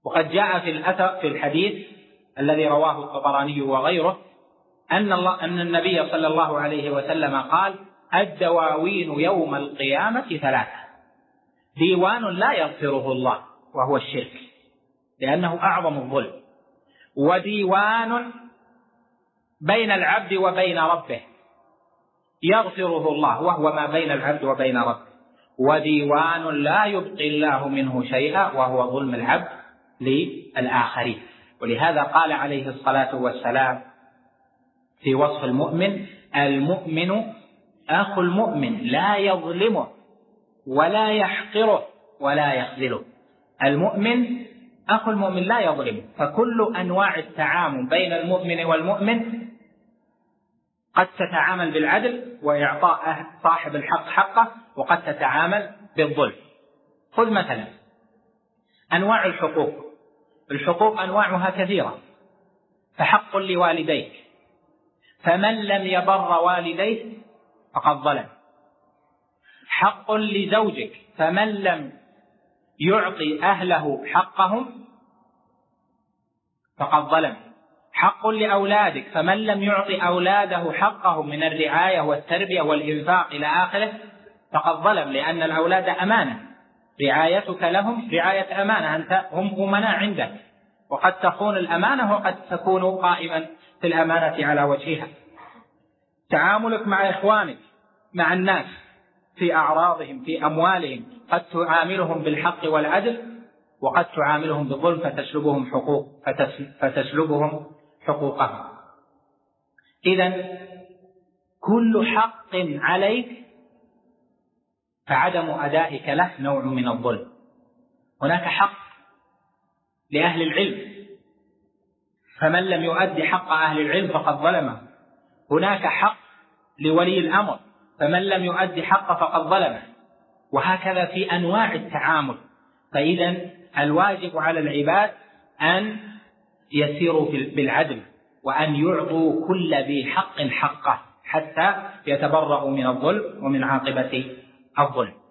وقد جاء في الأثر في الحديث الذي رواه الطبراني وغيره أن النبي صلى الله عليه وسلم قال: الدواوين يوم القيامة ثلاثة: ديوان لا يغفره الله وهو الشرك لأنه أعظم الظلم، وديوان بين العبد وبين ربه يغفره الله وهو ما بين العبد وبين ربه، وديوان لا يبقي الله منه شيئا وهو ظلم العبد للآخرين. ولهذا قال عليه الصلاة والسلام في وصف المؤمن: المؤمن أخو المؤمن لا يظلمه ولا يحقره ولا يخذله. المؤمن أخو المؤمن لا يظلمه، فكل أنواع التعامل بين المؤمن والمؤمن قد تتعامل بالعدل وإعطاء صاحب الحق حقه، وقد تتعامل بالظلم. خذ مثلا أنواع الحقوق. الحقوق أنواعها كثيرة، فحق لوالديك، فمن لم يبر والديه فقد ظلم. حق لزوجك، فمن لم يعطي أهله حقهم فقد ظلم. حق لأولادك، فمن لم يعطي أولاده حقهم من الرعاية والتربية والإنفاق إلى آخره فقد ظلم، لأن الأولاد أمانة، رعايتك لهم رعاية أمانة، أنت هم أمناء عندك، وقد تخون الأمانة وقد تكون قائما في الأمانة على وجهها. تعاملك مع إخوانك، مع الناس في أعراضهم، في أموالهم، قد تعاملهم بالحق والعدل وقد تعاملهم بالظلم فتسلبهم حقوقهم. إذن كل حق عليك فعدم أدائك له نوع من الظلم. هناك حق لأهل العلم، فمن لم يؤدي حق أهل العلم فقد ظلمه. هناك حق لولي الأمر، فمن لم يؤدي حقه فقد ظلمه، وهكذا في أنواع التعامل. فإذا الواجب على العباد أن يسيروا بالعدل، وأن يعطوا كل ذي حق حقه حتى يتبرؤوا من الظلم ومن عاقبة الظلم.